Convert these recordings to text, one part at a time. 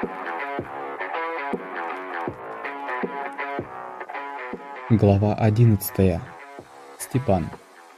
Глава 11. Степан.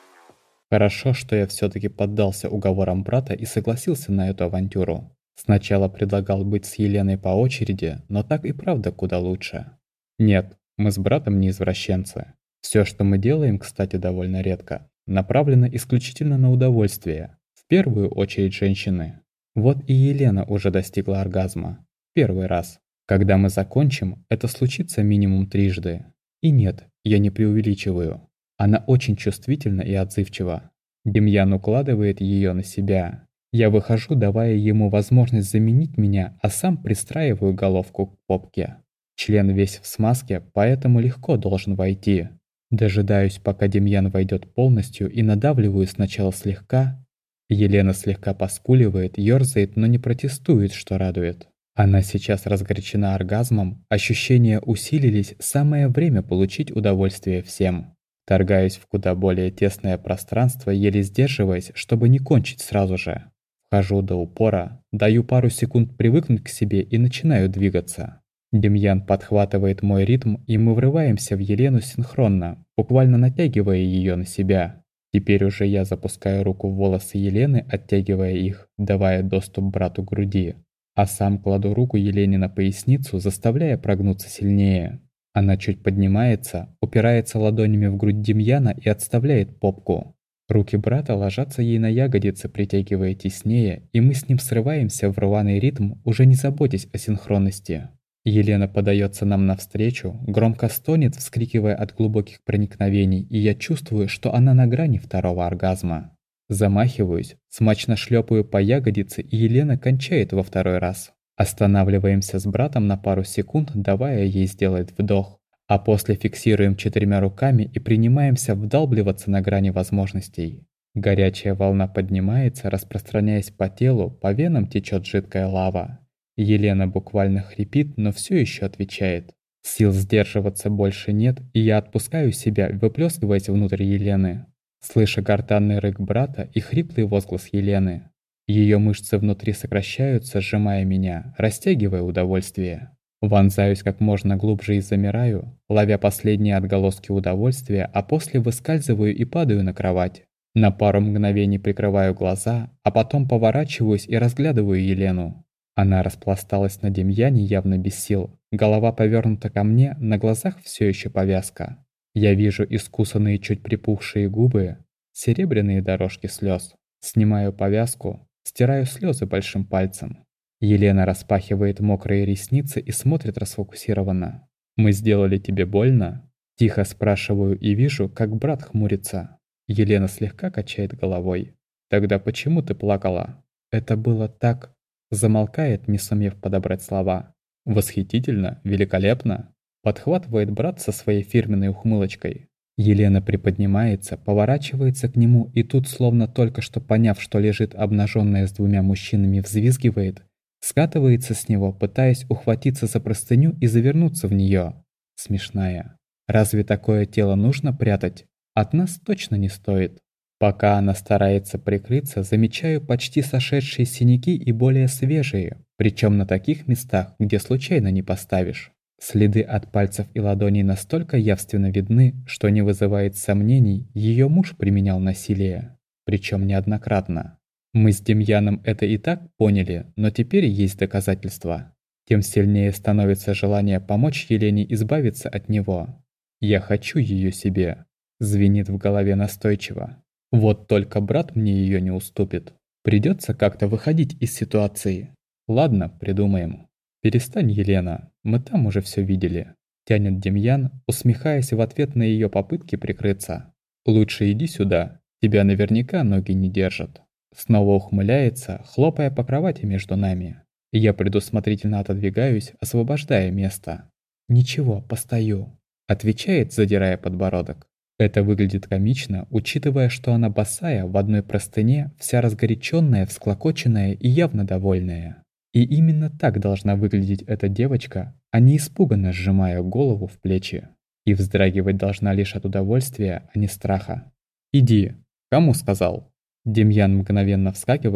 Хорошо, что я все-таки поддался уговорам брата и согласился на эту авантюру. Сначала предлагал быть с Еленой по очереди, но так и правда куда лучше. Нет, мы с братом не извращенцы. Все, что мы делаем, кстати, довольно редко, направлено исключительно на удовольствие. В первую очередь женщины. Вот и Елена уже достигла оргазма. Первый раз. Когда мы закончим, это случится минимум трижды. И нет, я не преувеличиваю. Она очень чувствительна и отзывчива. Демьян укладывает ее на себя. Я выхожу, давая ему возможность заменить меня, а сам пристраиваю головку к попке. Член весь в смазке, поэтому легко должен войти. Дожидаюсь, пока Демьян войдет полностью, и надавливаю сначала слегка. Елена слегка поскуливает, ёрзает, но не протестует, что радует. Она сейчас разгорячена оргазмом, ощущения усилились, самое время получить удовольствие всем. Торгаюсь в куда более тесное пространство, еле сдерживаясь, чтобы не кончить сразу же. Вхожу до упора, даю пару секунд привыкнуть к себе и начинаю двигаться. Демьян подхватывает мой ритм, и мы врываемся в Елену синхронно, буквально натягивая ее на себя. Теперь уже я запускаю руку в волосы Елены, оттягивая их, давая доступ брату к груди. А сам кладу руку Елене на поясницу, заставляя прогнуться сильнее. Она чуть поднимается, упирается ладонями в грудь Демьяна и отставляет попку. Руки брата ложатся ей на ягодицы, притягивая теснее, и мы с ним срываемся в рваный ритм, уже не заботясь о синхронности. Елена подается нам навстречу, громко стонет, вскрикивая от глубоких проникновений, и я чувствую, что она на грани второго оргазма. Замахиваюсь, смачно шлепаю по ягодице, и Елена кончает во второй раз. Останавливаемся с братом на пару секунд, давая ей сделать вдох, а после фиксируем 4 руками и принимаемся вдалбливаться на грани возможностей. Горячая волна поднимается, распространяясь по телу, по венам течет жидкая лава. Елена буквально хрипит, но все еще отвечает. Сил сдерживаться больше нет, и я отпускаю себя, выплескиваясь внутрь Елены. Слыша гортанный рык брата и хриплый возглас Елены. Ее мышцы внутри сокращаются, сжимая меня, растягивая удовольствие. Вонзаюсь как можно глубже и замираю, ловя последние отголоски удовольствия, а после выскальзываю и падаю на кровать. На пару мгновений прикрываю глаза, а потом поворачиваюсь и разглядываю Елену. Она распласталась на Демьяне явно без сил, голова повернута ко мне, на глазах все еще повязка. Я вижу искусанные чуть припухшие губы, серебряные дорожки слез. Снимаю повязку, стираю слезы большим пальцем. Елена распахивает мокрые ресницы и смотрит расфокусированно. «Мы сделали тебе больно?» Тихо спрашиваю и вижу, как брат хмурится. Елена слегка качает головой. «Тогда почему ты плакала?» «Это было так...» Замолкает, не сумев подобрать слова. «Восхитительно, великолепно!» Подхватывает брат со своей фирменной ухмылочкой. Елена приподнимается, поворачивается к нему и тут, словно только что поняв, что лежит обнаженная с 2 мужчинами, взвизгивает, скатывается с него, пытаясь ухватиться за простыню и завернуться в нее. Смешная. Разве такое тело нужно прятать? От нас точно не стоит. Пока она старается прикрыться, замечаю почти сошедшие синяки и более свежие, причем на таких местах, где случайно не поставишь. Следы от пальцев и ладоней настолько явственно видны, что не вызывает сомнений, ее муж применял насилие, причем неоднократно. Мы с Демьяном это и так поняли, но теперь есть доказательства. Тем сильнее становится желание помочь Елене избавиться от него. «Я хочу ее себе», — звенит в голове настойчиво. Вот только брат мне ее не уступит. Придется как-то выходить из ситуации. Ладно, придумаем. «Перестань, Елена, мы там уже все видели», — тянет Демьян, усмехаясь в ответ на ее попытки прикрыться. «Лучше иди сюда, тебя наверняка ноги не держат». Снова ухмыляется, хлопая по кровати между нами. Я предусмотрительно отодвигаюсь, освобождая место. «Ничего, постою», — отвечает, задирая подбородок. Это выглядит комично, учитывая, что она босая, в одной простыне, вся разгоряченная, всклокоченная и явно довольная. И именно так должна выглядеть эта девочка, а не испуганно сжимая голову в плечи. И вздрагивать должна лишь от удовольствия, а не страха. «Иди!» «Кому сказал?» Демьян мгновенно вскакивает,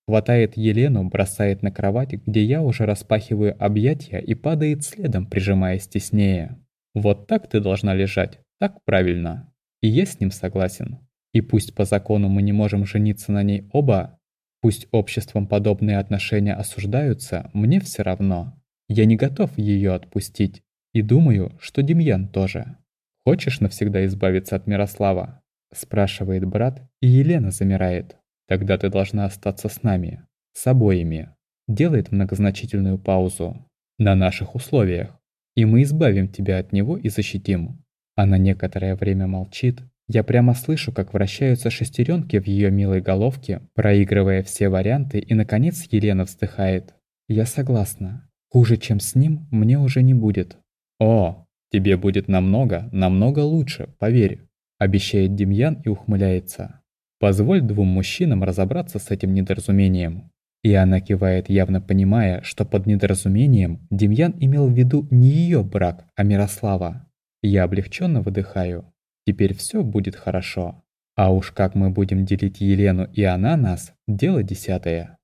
Хватает Елену, бросает на кровать, где я уже распахиваю объятия и падает следом, прижимаясь теснее. Вот так ты должна лежать, так правильно. И я с ним согласен. И пусть по закону мы не можем жениться на ней оба, пусть обществом подобные отношения осуждаются, мне все равно. Я не готов ее отпустить. И думаю, что Демьян тоже. «Хочешь навсегда избавиться от Мирослава?» – спрашивает брат, и Елена замирает. «Тогда ты должна остаться с нами, с обоими». Делает многозначительную паузу. «На наших условиях. И мы избавим тебя от него и защитим». Она некоторое время молчит. Я прямо слышу, как вращаются шестеренки в ее милой головке, проигрывая все варианты, и, наконец, Елена вздыхает. «Я согласна. Хуже, чем с ним, мне уже не будет». «О, тебе будет намного, намного лучше, поверь», – обещает Демьян и ухмыляется. «Позволь двум мужчинам разобраться с этим недоразумением». И она кивает, явно понимая, что под недоразумением Демьян имел в виду не ее брак, а Мирослава. Я облегченно выдыхаю. Теперь все будет хорошо. А уж как мы будем делить Елену и она нас – дело десятое.